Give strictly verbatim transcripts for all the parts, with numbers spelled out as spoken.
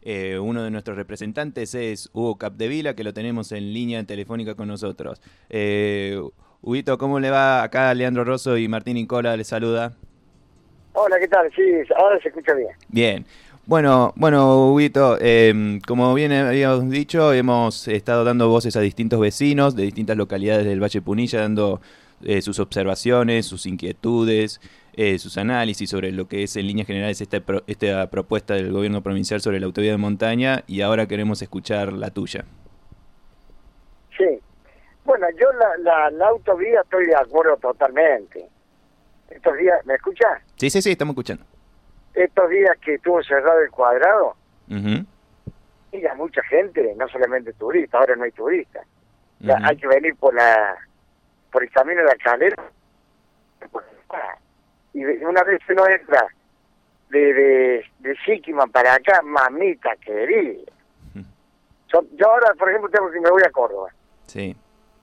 Eh, uno de nuestros representantes es Hugo Capdevila, que lo tenemos en línea telefónica con nosotros. Eh, Huguito, ¿cómo le va? Acá Leandro Rosso y Martín Nicola les saluda. Hola, ¿qué tal? Sí, ahora se escucha bien. Bien. Bueno, bueno, Huguito, eh, como bien habíamos dicho, hemos estado dando voces a distintos vecinos de distintas localidades del Valle Punilla, dando eh, sus observaciones, sus inquietudes, eh, sus análisis sobre lo que es en líneas generales esta, pro, esta propuesta del gobierno provincial sobre la autovía de montaña, y ahora queremos escuchar la tuya. Sí. Bueno, yo la, la, la autovía estoy de acuerdo totalmente. Estos días, ¿me escuchás? Sí, sí, sí, estamos escuchando. Estos días que estuvo cerrado el Cuadrado, Uh-huh. y a mucha gente, no solamente turistas, ahora no hay turistas. Uh-huh. Ya hay que venir por la por el camino de la Calera. Y una vez uno entra de, de, de Siquiman para acá, mamita querida. Uh-huh. Yo, yo ahora, por ejemplo, tengo que me voy a Córdoba. Sí.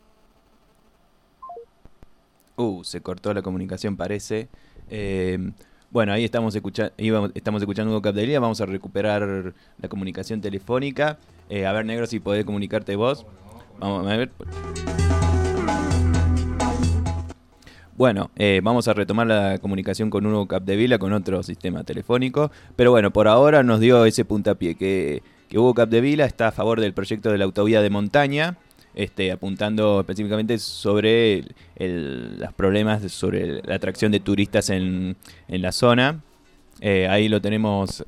Uh, se cortó la comunicación, parece. Eh, bueno, ahí estamos, escucha íbamos, estamos escuchando Hugo Capdevila. Vamos a recuperar la comunicación telefónica. Eh, a ver, Negro, si podés comunicarte vos. Vamos a ver. Bueno, eh, vamos a retomar la comunicación con Hugo Capdevila con otro sistema telefónico. Pero bueno, por ahora nos dio ese puntapié, que, que Hugo Capdevila está a favor del proyecto de la autovía de montaña. Este, apuntando específicamente sobre el, el, los problemas de, sobre la atracción de turistas en, en la zona. Eh, ahí lo tenemos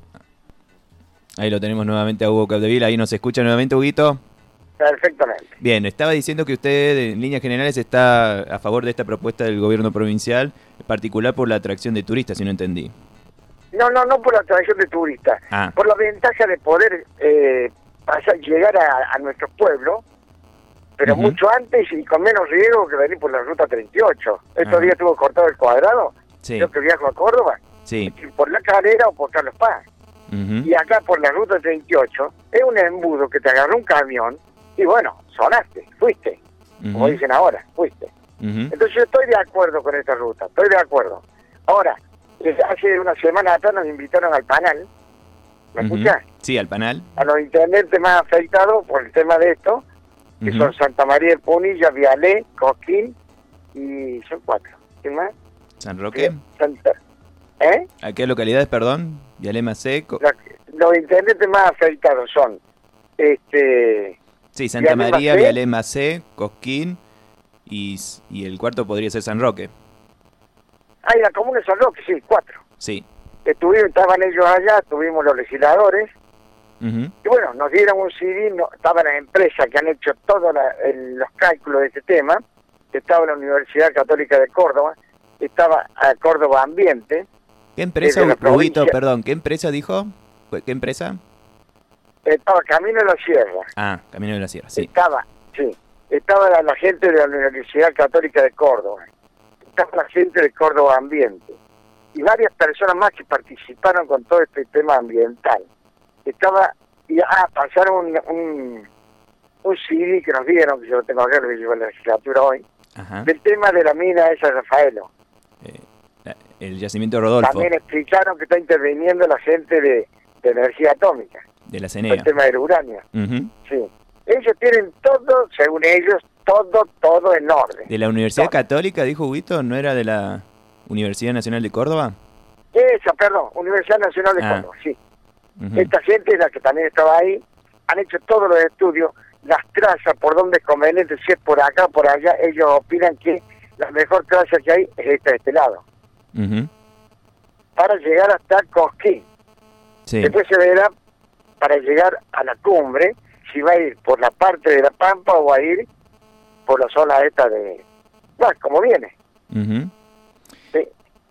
ahí lo tenemos nuevamente a Hugo Capdevila. Ahí nos escucha nuevamente, Huguito. Perfectamente. Bien, estaba diciendo que usted en líneas generales está a favor de esta propuesta del gobierno provincial, en particular por la atracción de turistas, si no entendí. No, no, no por la atracción de turistas, ah. por la ventaja de poder eh, pasar, llegar a, a nuestro pueblo, pero uh-huh. mucho antes y con menos riesgo que venir por la ruta treinta y ocho. Estos uh-huh. días estuvo cortado el Cuadrado, sí. yo que viajo a Córdoba, sí. por la Calera o por Carlos Paz. Uh-huh. Y acá por la ruta treinta y ocho es un embudo que te agarró un camión y bueno, sonaste, fuiste, uh-huh. como dicen ahora, fuiste. Uh-huh. Entonces yo estoy de acuerdo con esta ruta, estoy de acuerdo. Ahora, hace una semana atrás nos invitaron al panel, ¿me uh-huh. escuchás? Sí, al panel. A los intendentes más afectados por el tema de esto, que uh-huh. son Santa María de Punilla, Vialé, Cosquín, y son cuatro. ¿Qué más? ¿San Roque? Santa... ¿Eh? ¿A qué localidades, perdón? Vialé, Macé. Co... Los, los intendentes más afectados son... este Sí, Santa Vialé, María, Macé, Vialé, Macé, Cosquín, y, y el cuarto podría ser San Roque. Ah, y la comuna de San Roque, sí, cuatro. Sí. Estuvieron, estaban ellos allá, tuvimos los legisladores, uh-huh. y bueno, nos dieron un C D, no, estaban las empresas que han hecho todos los cálculos de este tema, estaba la Universidad Católica de Córdoba, estaba a Córdoba Ambiente. ¿Qué empresa, Huguito, perdón, qué empresa dijo? ¿Qué empresa? Estaba Camino de la Sierra. Ah, Camino de la Sierra, sí. Estaba, sí, estaba la, la gente de la Universidad Católica de Córdoba, estaba la gente de Córdoba Ambiente, y varias personas más que participaron con todo este tema ambiental. Estaba, y ah, pasaron un, un, un C D que nos dieron, que yo lo tengo acá, lo que llevo en la legislatura hoy, Ajá. del tema de la mina esa de Rafaelo. Eh, la, el yacimiento Rodolfo. También explicaron que está interviniendo la gente de, de energía atómica. De la CENEA. El tema del uranio. Uh-huh. Sí. Ellos tienen todo, según ellos, todo, todo en orden. ¿De la Universidad todo. Católica, dijo Huguito? ¿No era de la Universidad Nacional de Córdoba? Esa, perdón, Universidad Nacional de ah. Córdoba, sí. Uh-huh. Esta gente, la que también estaba ahí, han hecho todos los estudios, las trazas, por dónde es conveniente, si es por acá, por allá, ellos opinan que la mejor traza que hay es esta de este lado. Uh-huh. Para llegar hasta Cosquín. Sí. Después se verá para llegar a la cumbre, si va a ir por la parte de la Pampa o va a ir por la zona esta de... Bueno, como viene. Uh-huh. Sí.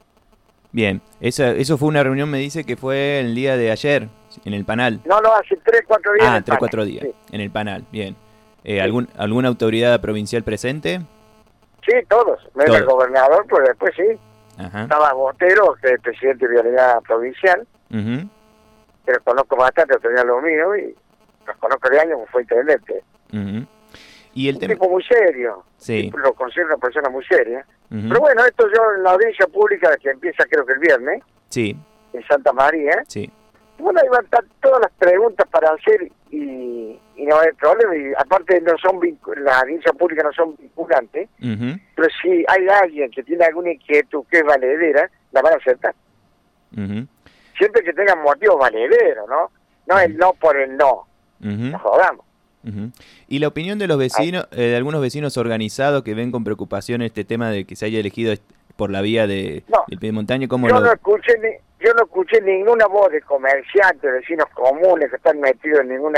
Bien, Esa, eso fue una reunión, me dice, que fue el día de ayer, en el panel. No, no, hace tres, cuatro días. Ah, tres, cuatro días, sí. En el panel, bien. Eh, sí. ¿algún, ¿Alguna autoridad provincial presente? Sí, todos. Menos Todo. El gobernador, pues después sí. Ajá. Estaba Botero, que es el presidente de Vialidad Provincial, Uh-huh. que lo conozco bastante, tenía lo mío, y los conozco de años, fue intendente. Uh-huh. Y el un tema... tipo muy serio, sí. Lo considero una persona muy seria. Uh-huh. Pero bueno, esto yo en la audiencia pública que empieza creo que el viernes, sí. en Santa María, sí. Bueno, ahí van a estar todas las preguntas para hacer y, y no hay problema. Y aparte no son las audiencias públicas no son vinculantes, uh-huh. pero si hay alguien que tiene alguna inquietud que es valedera, la van a aceptar. Uh-huh. Siempre que tengan motivos valederos, ¿no? No el no por el no. Uh-huh. Nos jodamos. Uh-huh. Y la opinión de los vecinos, eh, de algunos vecinos organizados que ven con preocupación este tema de que se haya elegido por la vía de, no, del pie de montaña, ¿cómo yo lo...? no escuché ni, yo no escuché ninguna voz de comerciantes, vecinos comunes que están metidos en ninguna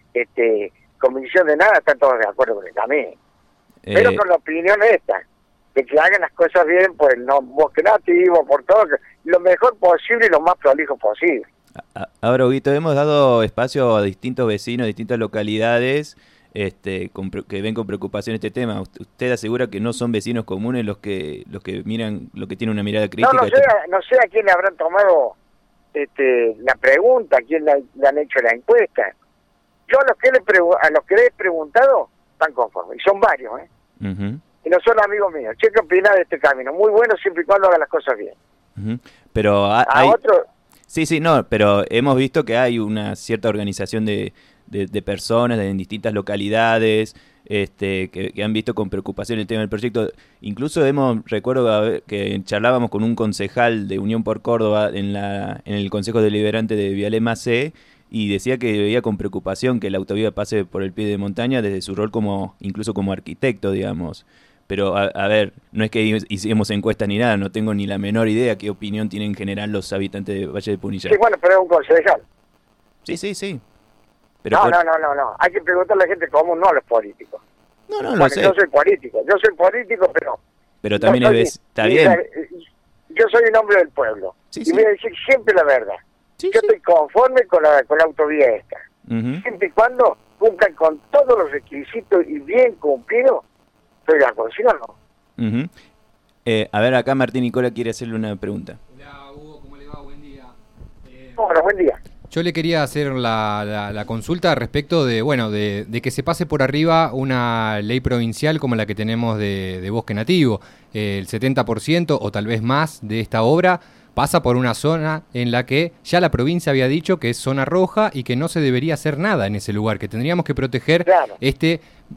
este comisión de nada, están todos de acuerdo con el camino. Eh, Pero con la opinión esta, de que hagan las cosas bien por el no, bosque nativo, por todo, lo mejor posible y lo más prolijo posible. Ahora, Huguito, hemos dado espacio a distintos vecinos, distintas localidades este, con, que ven con preocupación este tema. ¿Usted asegura que no son vecinos comunes los que los que miran, los que tienen una mirada crítica? No, no sé, este... no sé a quién le habrán tomado este, la pregunta, a quién le, le han hecho la encuesta. Yo a los que le a los que le he preguntado están conformes, y son varios, ¿eh? Uh-huh. Y no son amigos míos. ¿Qué opina de este camino? Muy bueno siempre y cuando haga las cosas bien. Uh-huh. Pero hay... a otro... Sí, sí, no, pero hemos visto que hay una cierta organización de, de, de personas de, en distintas localidades este, que, que han visto con preocupación el tema del proyecto. Incluso hemos recuerdo que charlábamos con un concejal de Unión por Córdoba en, la, en el Consejo Deliberante de Vialema C y decía que veía con preocupación que la autovía pase por el pie de montaña desde su rol como incluso como arquitecto, digamos. Pero, a, a ver, no es que hicimos encuestas ni nada, no tengo ni la menor idea qué opinión tienen en general los habitantes de Valle de Punilla. Sí, bueno, pero es un concejal. Sí, sí, sí. Pero no, por... no, no, no, no. Hay que preguntarle a la gente común, no a los políticos. No, no, bueno, lo sé. Yo soy político, yo soy político, pero... Pero también no, es... Ves... Está bien. Yo soy un hombre del pueblo. Sí, y sí. voy a decir siempre la verdad. Sí, yo sí. estoy conforme con la, con la autovía esta. Uh-huh. Siempre y cuando cumplan con todos los requisitos y bien cumplidos, estoy de acuerdo. Si no, no. Uh-huh. eh, a ver, acá Martín Nicola quiere hacerle una pregunta. Hola, Hugo, ¿cómo le va? Buen día. Eh... Hola, buen día. Yo le quería hacer la, la, la consulta respecto de, bueno, de, de que se pase por arriba una ley provincial como la que tenemos de, de bosque nativo. Eh, el setenta por ciento o tal vez más de esta obra pasa por una zona en la que ya la provincia había dicho que es zona roja y que no se debería hacer nada en ese lugar, que tendríamos que proteger claro. este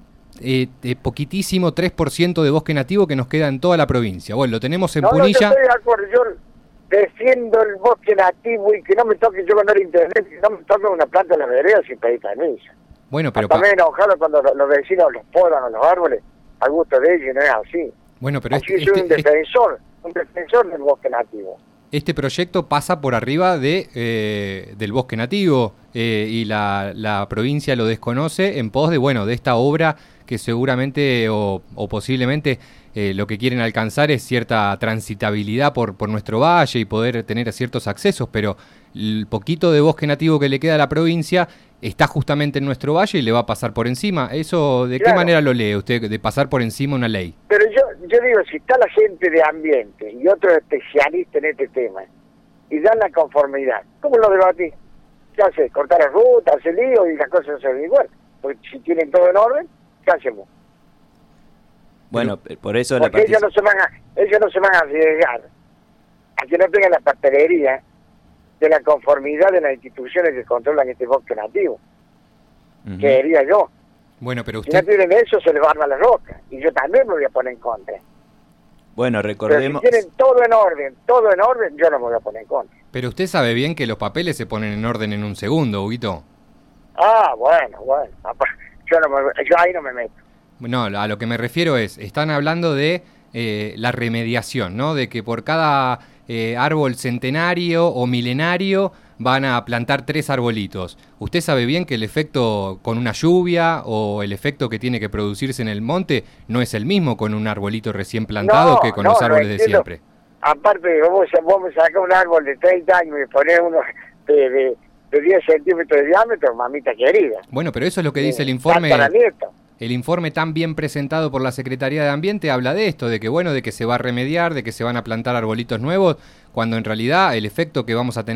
eh, eh, poquitísimo tres por ciento de bosque nativo que nos queda en toda la provincia. Bueno, lo tenemos en no, Punilla. No, yo estoy de acuerdo, yo defiendo el bosque nativo y que no me toque, yo cuando era internet, que no me toque una planta en la vereda sin pedir permiso. Bueno, pero... También enojado cuando los, los vecinos los podan a los árboles al gusto de ellos, no es así. Bueno, pero así este, soy este, un defensor, un defensor del bosque nativo. Este proyecto pasa por arriba de eh, del bosque nativo eh, y la, la provincia lo desconoce en pos de, bueno, de esta obra que seguramente o, o posiblemente eh, lo que quieren alcanzar es cierta transitabilidad por, por nuestro valle y poder tener ciertos accesos, pero el poquito de bosque nativo que le queda a la provincia está justamente en nuestro valle y le va a pasar por encima. ¿Eso de claro. qué manera lo lee usted, de pasar por encima una ley? Pero yo, yo digo, si está la gente de ambiente y otros especialistas en este tema y dan la conformidad, ¿cómo lo debatís? ¿Qué hace? ¿Cortar la ruta, hacer lío y las cosas se ven igual? Porque si tienen todo en orden, ¿qué hacemos? Bueno, Pero, por eso porque la ellos no se van a, ellos no se van a arriesgar a que no tengan la papelería de la conformidad de las instituciones que controlan este bosque nativo. Uh-huh. Que diría yo. Bueno, pero usted... Si no tienen eso, se les barba la roca. Y yo también me voy a poner en contra. Bueno, recordemos... Pero si tienen todo en orden, todo en orden, yo no me voy a poner en contra. Pero usted sabe bien que los papeles se ponen en orden en un segundo, Huguito. Ah, bueno, bueno. Yo, no me, yo ahí no me meto. No, a lo que me refiero es, están hablando de eh, la remediación, ¿no? De que por cada eh, árbol centenario o milenario van a plantar tres arbolitos. ¿Usted sabe bien que el efecto con una lluvia o el efecto que tiene que producirse en el monte no es el mismo con un arbolito recién plantado no, que con no, los árboles no de siempre? Aparte, vos, vos me sacás un árbol de treinta años y ponés uno de, de, de diez centímetros de diámetro, mamita querida. Bueno, pero eso es lo que dice el informe... Para nieto. El informe tan bien presentado por la Secretaría de Ambiente habla de esto, de que bueno, de que se va a remediar, de que se van a plantar arbolitos nuevos, cuando en realidad el efecto que vamos a tener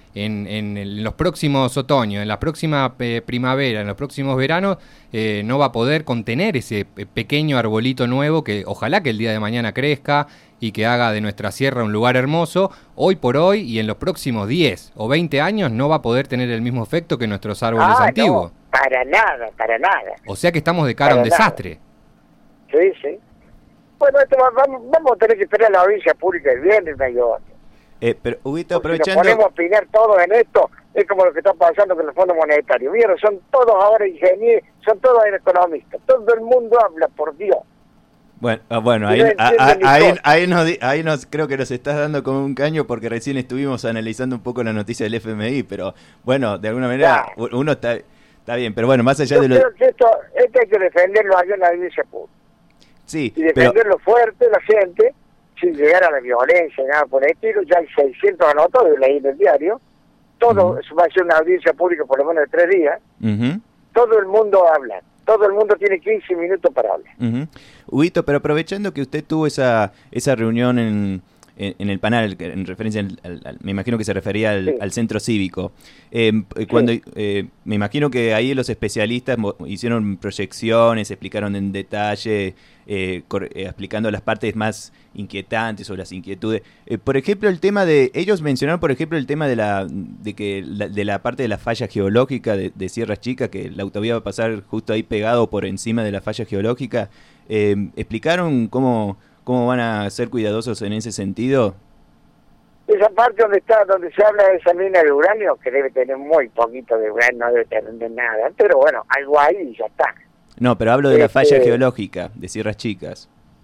en, en, en los próximos otoños, en la próxima eh, primavera, en los próximos veranos, eh, no va a poder contener ese pequeño arbolito nuevo que ojalá que el día de mañana crezca y que haga de nuestra sierra un lugar hermoso. Hoy por hoy y en los próximos diez o veinte años no va a poder tener el mismo efecto que nuestros árboles ah, antiguos. No, para nada, para nada. O sea que estamos de cara a un desastre. Sí, sí. Bueno, esto va, vamos, vamos a tener que esperar la audiencia pública el viernes, no hay otra. Eh, pero, Huguito, aprovechando... Si nos ponemos a opinar todos en esto, es como lo que está pasando con el Fondo Monetario. Vieron, son todos ahora ingenieros, son todos economistas. Todo el mundo habla, por Dios. Bueno, bueno ahí, no a, a, ahí, ahí, nos, ahí nos creo que nos estás dando como un caño porque recién estuvimos analizando un poco la noticia del F M I, pero bueno, de alguna manera ya. uno está, está bien, pero bueno, más allá Yo de lo... creo que esto, esto hay que defenderlo allá en la audiencia pública. Sí, y defenderlo pero... fuerte la gente, sin llegar a la violencia, nada por el estilo. Ya hay seiscientos anotados, leí en el diario. Todo uh-huh. va a ser una audiencia pública por lo menos de tres días. Uh-huh. Todo el mundo habla. Todo el mundo tiene quince minutos para hablar. Uh-huh. Huguito, pero aprovechando que usted tuvo esa esa reunión en, en, en el panel, en referencia, al, al, me imagino que se refería al, sí. al centro cívico, eh, cuando sí. eh, me imagino que ahí los especialistas hicieron proyecciones, explicaron en detalle, eh, cor, eh, explicando las partes más inquietantes o las inquietudes. Eh, por ejemplo, el tema de, ellos mencionaron, por ejemplo, el tema de la de que la, de la parte de la falla geológica de, de Sierras Chicas, que la autovía va a pasar justo ahí pegado por encima de la falla geológica. Eh, ¿Explicaron cómo, cómo van a ser cuidadosos en ese sentido? Esa parte donde está, donde se habla de esa mina de uranio, que debe tener muy poquito de uranio, no debe tener nada, pero bueno, algo ahí y ya está. No, pero hablo de este, la falla geológica de Sierras Chicas.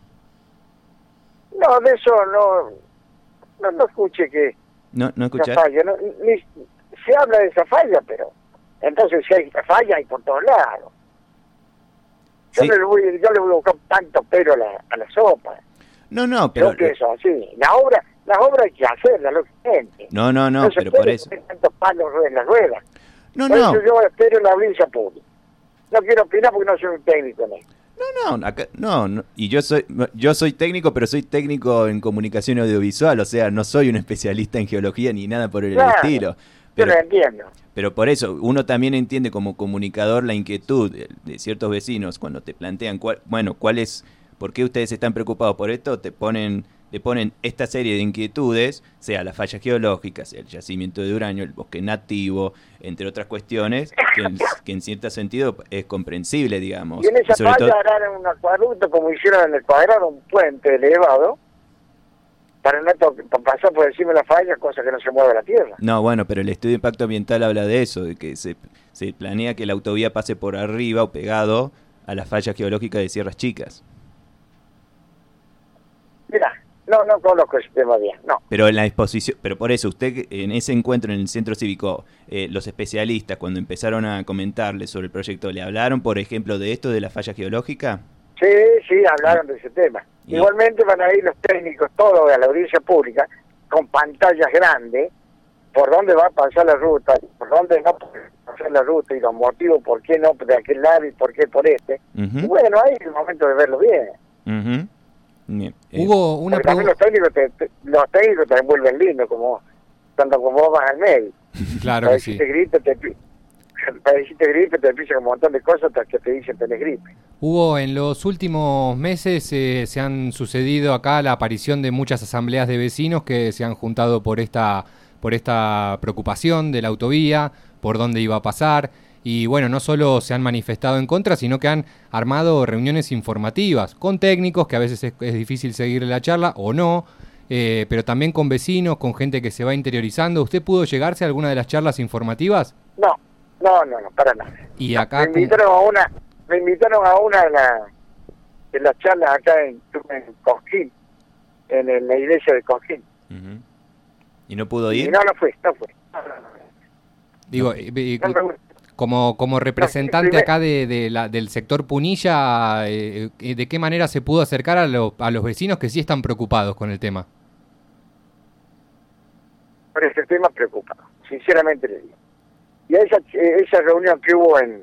No, de eso no, no, no escuché que... No, no escuché. Falla, no, ni, se habla de esa falla, pero entonces si hay falla hay por todos lados. Yo, sí. le voy, yo le voy a buscar tanto pero a la, a la sopa. No, no, pero... Yo pienso así. La obra, la obra hay que hacerla, lógicamente. No, no, no, no pero por eso... tantos palos en la rueda. No, por no. Eso yo espero la audiencia pública. No quiero opinar porque no soy un técnico en esto. No, no, acá, no, no, y yo soy yo soy técnico, pero soy técnico en comunicación audiovisual, o sea, no soy un especialista en geología ni nada por el claro, estilo. Pero, yo lo entiendo. Pero por eso, uno también entiende como comunicador la inquietud de, de ciertos vecinos cuando te plantean, cuál, bueno, cuál es, por qué ustedes están preocupados por esto, te ponen... le ponen esta serie de inquietudes, sea la falla geológica, sea el yacimiento de uranio, el bosque nativo, entre otras cuestiones, que en, que en cierto sentido es comprensible, digamos. Y en esa y sobre falla todo... harán un acueducto, como hicieron en el Cuadrado, un puente elevado, para no to- para pasar por encima de la falla, cosa que no se mueva la tierra. No, bueno, pero el estudio de impacto ambiental habla de eso, de que se, se planea que la autovía pase por arriba o pegado a la falla geológica de Sierras Chicas. Mira, no, no conozco ese tema bien, no. Pero en la exposición, pero por eso, usted en ese encuentro en el centro cívico, eh, los especialistas cuando empezaron a comentarle sobre el proyecto, ¿le hablaron, por ejemplo, de esto de la falla geológica? Sí, sí, hablaron de ese tema. ¿Y? Igualmente van a ir los técnicos todos a la audiencia pública con pantallas grandes por dónde va a pasar la ruta, por dónde no puede pasar la ruta y los motivos por qué no de aquel lado y por qué por este. Uh-huh. Y bueno, ahí es el momento de verlo bien. Uh-huh. Bien. Hubo una pregunta. Los técnicos te, te, los técnicos te vuelven lindo, como tanto como vos vas al medio. Claro que sí. Si te gripe, te, para decirte gripe, te empiezan un montón de cosas hasta que te dicen tenés gripe. Hubo en los últimos meses eh, se han sucedido acá la aparición de muchas asambleas de vecinos que se han juntado por esta por esta preocupación de la autovía, por dónde iba a pasar. Y bueno, no solo se han manifestado en contra, sino que han armado reuniones informativas con técnicos, que a veces es, es difícil seguir la charla o no, eh, pero también con vecinos, con gente que se va interiorizando. ¿Usted pudo llegarse a alguna de las charlas informativas? No, no, no, no, para nada. Y acá me invitaron a una, me invitaron a una de, la, de las charlas acá en, en Cosquín, en, en la iglesia de Cosquín. Uh-huh. ¿Y no pudo ir? Y no, no fue, no fue. Digo, no, y, y, como como representante acá de, de la, del sector Punilla, eh, ¿de qué manera se pudo acercar a, lo, a los vecinos que sí están preocupados con el tema? Por ese tema preocupado, sinceramente le digo. Y a esa, esa reunión que hubo en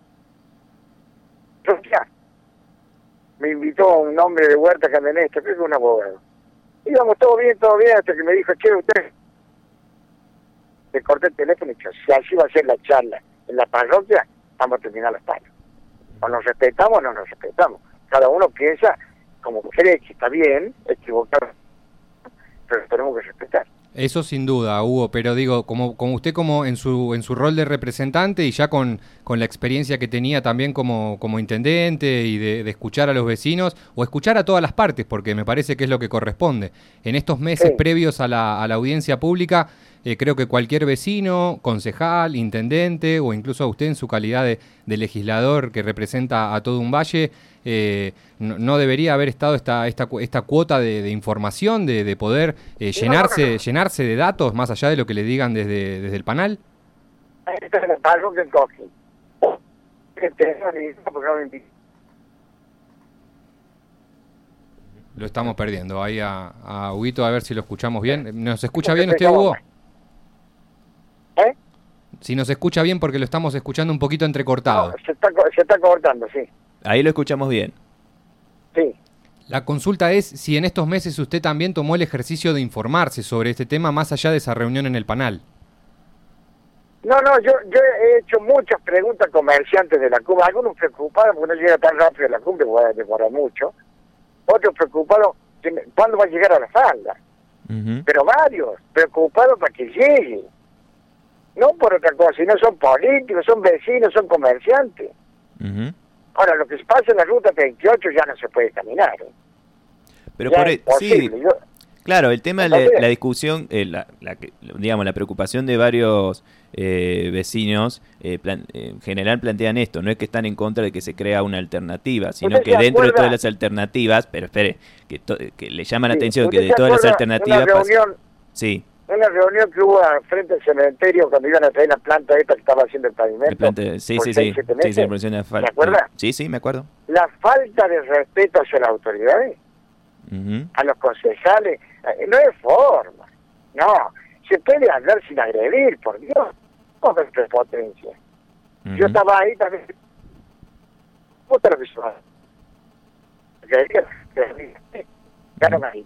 Roquia, me invitó un hombre de Huerta Candenesta, creo que un abogado. Íbamos todo bien, todo bien, hasta que me dijo, che, usted, le corté el teléfono y dije, si así va a ser la charla en la parroquia, vamos a terminar las palos. O nos respetamos o no nos respetamos. Cada uno piensa como cree que está bien, equivocado, pero tenemos que respetar. Eso sin duda, Hugo, pero digo, como, como usted como en su en su rol de representante y ya con, con la experiencia que tenía también como, como intendente y de, de escuchar a los vecinos, o escuchar a todas las partes, porque me parece que es lo que corresponde. En estos meses sí. previos a la, a la audiencia pública, eh, creo que cualquier vecino, concejal, intendente, o incluso a usted en su calidad de, de legislador que representa a todo un valle, eh, no, no debería haber estado esta esta, esta cuota de, de información, de, de poder eh, llenarse, no, no, no. llenarse de datos más allá de lo que le digan desde, desde el panel. Este es el pago que coge. Lo estamos perdiendo ahí a, a Huguito, a ver si lo escuchamos bien. ¿Nos escucha bien usted, Hugo? ¿Eh? Si nos escucha bien, porque lo estamos escuchando un poquito entrecortado. No, se está, se está cortando, sí. Ahí lo escuchamos bien. Sí. La consulta es si en estos meses usted también tomó el ejercicio de informarse sobre este tema más allá de esa reunión en el panel. No, no, yo yo he hecho muchas preguntas a comerciantes de la cumbre, algunos preocupados porque no llega tan rápido a la cumbre, voy a demorar mucho, otros preocupados, ¿cuándo va a llegar a la falda? Uh-huh. Pero varios, preocupados para que llegue, no por otra cosa, si no son políticos, son vecinos, son comerciantes. Uh-huh. Ahora, lo que pasa en la ruta treinta y ocho ya no se puede caminar. ¿eh? Pero ya por es el, sí, yo, claro, el tema, la, la discusión, eh, la, la, digamos, la preocupación de varios eh, vecinos, eh, plan, eh, en general plantean esto, no es que están en contra de que se crea una alternativa, sino que dentro de todas las alternativas, pero espere, que, to, que le llama la sí, atención que de todas las alternativas... Una reunión, sí. una reunión que hubo frente al cementerio cuando iban a traer la planta esta que estaba haciendo el pavimento. Planta, sí, sí, sí, sí, sí, ¿me acuerdas? Sí, sí, me acuerdo. La falta de respeto hacia las autoridades, uh-huh. a los concejales, no es forma, no, se puede hablar sin agredir, por Dios, no es prepotencia. Uh-huh. Yo estaba ahí también, puta lo que se va, ya no me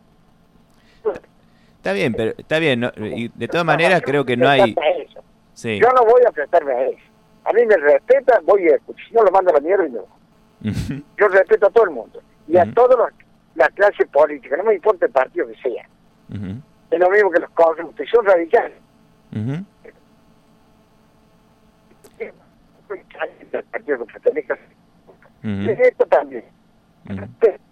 Está bien, pero está bien, no, y de todas maneras creo que no hay... Sí. Yo no voy a prestarme a eso. A mí me respeta, voy a escuchar, si no lo mando a la mierda y no. Uh-huh. Yo respeto a todo el mundo y a uh-huh. toda la clase política, no me importa el partido que sea. Uh-huh. Es lo mismo que los corruptos, son radicales. Uh-huh. El partido que pertenezca. Uh-huh. Esto también. Uh-huh.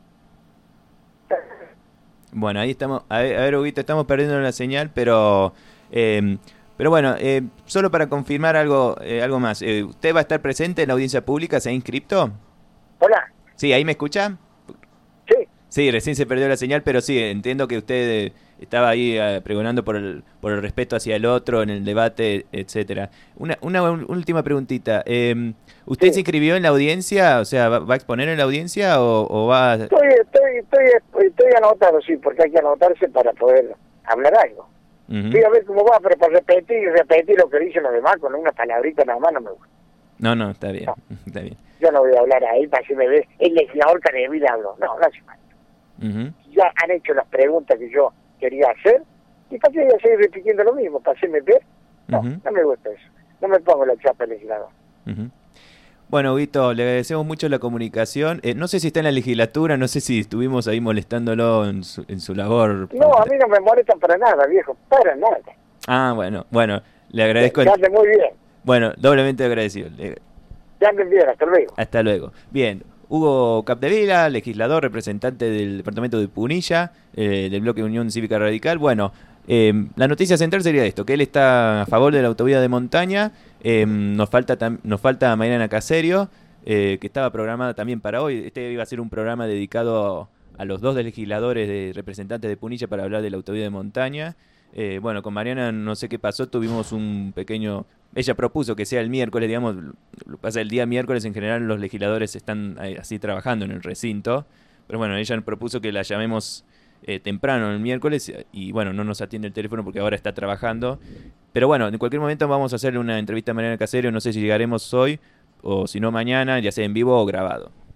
Bueno, ahí estamos, a ver, a ver Huguito, estamos perdiendo la señal, pero eh, pero bueno, eh, solo para confirmar algo eh, algo más, eh, ¿usted va a estar presente en la audiencia pública? ¿Se ha inscripto? Hola. Sí, ¿ahí me escucha? Sí. Sí, recién se perdió la señal, pero sí, entiendo que usted eh, estaba ahí eh, pregonando por el por el respeto hacia el otro en el debate, etcétera. Una, una última preguntita, eh, ¿usted sí. se inscribió en la audiencia? O sea, ¿va, va a exponer en la audiencia o, o va...? Estoy, estoy, estoy, estoy anotado, sí, porque hay que anotarse para poder hablar algo. Uh-huh. Sí, a ver cómo va, pero para repetir y repetir lo que dicen los demás con una palabrita nada más no me gusta. No, no, está bien, no. está bien. Yo no voy a hablar ahí para que me ve el legislador Caneville habló. No, no hace falta. Uh-huh. Ya han hecho las preguntas que yo quería hacer y para qué voy a seguir repitiendo lo mismo, para hacerme ver. No, uh-huh. no me gusta eso. No me pongo la chapa del legislador. Uh-huh. Bueno, Huguito, le agradecemos mucho la comunicación. Eh, no sé si está en la legislatura, no sé si estuvimos ahí molestándolo en su, en su labor. No, a mí no me molestan para nada, viejo, para nada. Ah, bueno, bueno, le agradezco. Que ande muy bien. Bueno, doblemente agradecido. Le... Que anden bien, hasta luego. Hasta luego. Bien, Hugo Capdevila, legislador, representante del departamento de Punilla, eh, del bloque Unión Cívica Radical. Bueno, eh, la noticia central sería esto, que él está a favor de la autovía de montaña. Eh, nos falta tam- nos falta Mariana Caserio, eh, que estaba programada también para hoy. Este iba a ser un programa dedicado a, a los dos legisladores de representantes de Punilla para hablar de la autovía de montaña. Eh, bueno, con Mariana no sé qué pasó, tuvimos un pequeño... Ella propuso que sea el miércoles, digamos, lo pasa el día miércoles, en general los legisladores están así trabajando en el recinto, pero bueno, ella propuso que la llamemos eh, temprano el miércoles y bueno, no nos atiende el teléfono porque ahora está trabajando, pero bueno, en cualquier momento vamos a hacerle una entrevista a Mariana Caserio, no sé si llegaremos hoy o si no mañana, ya sea en vivo o grabado.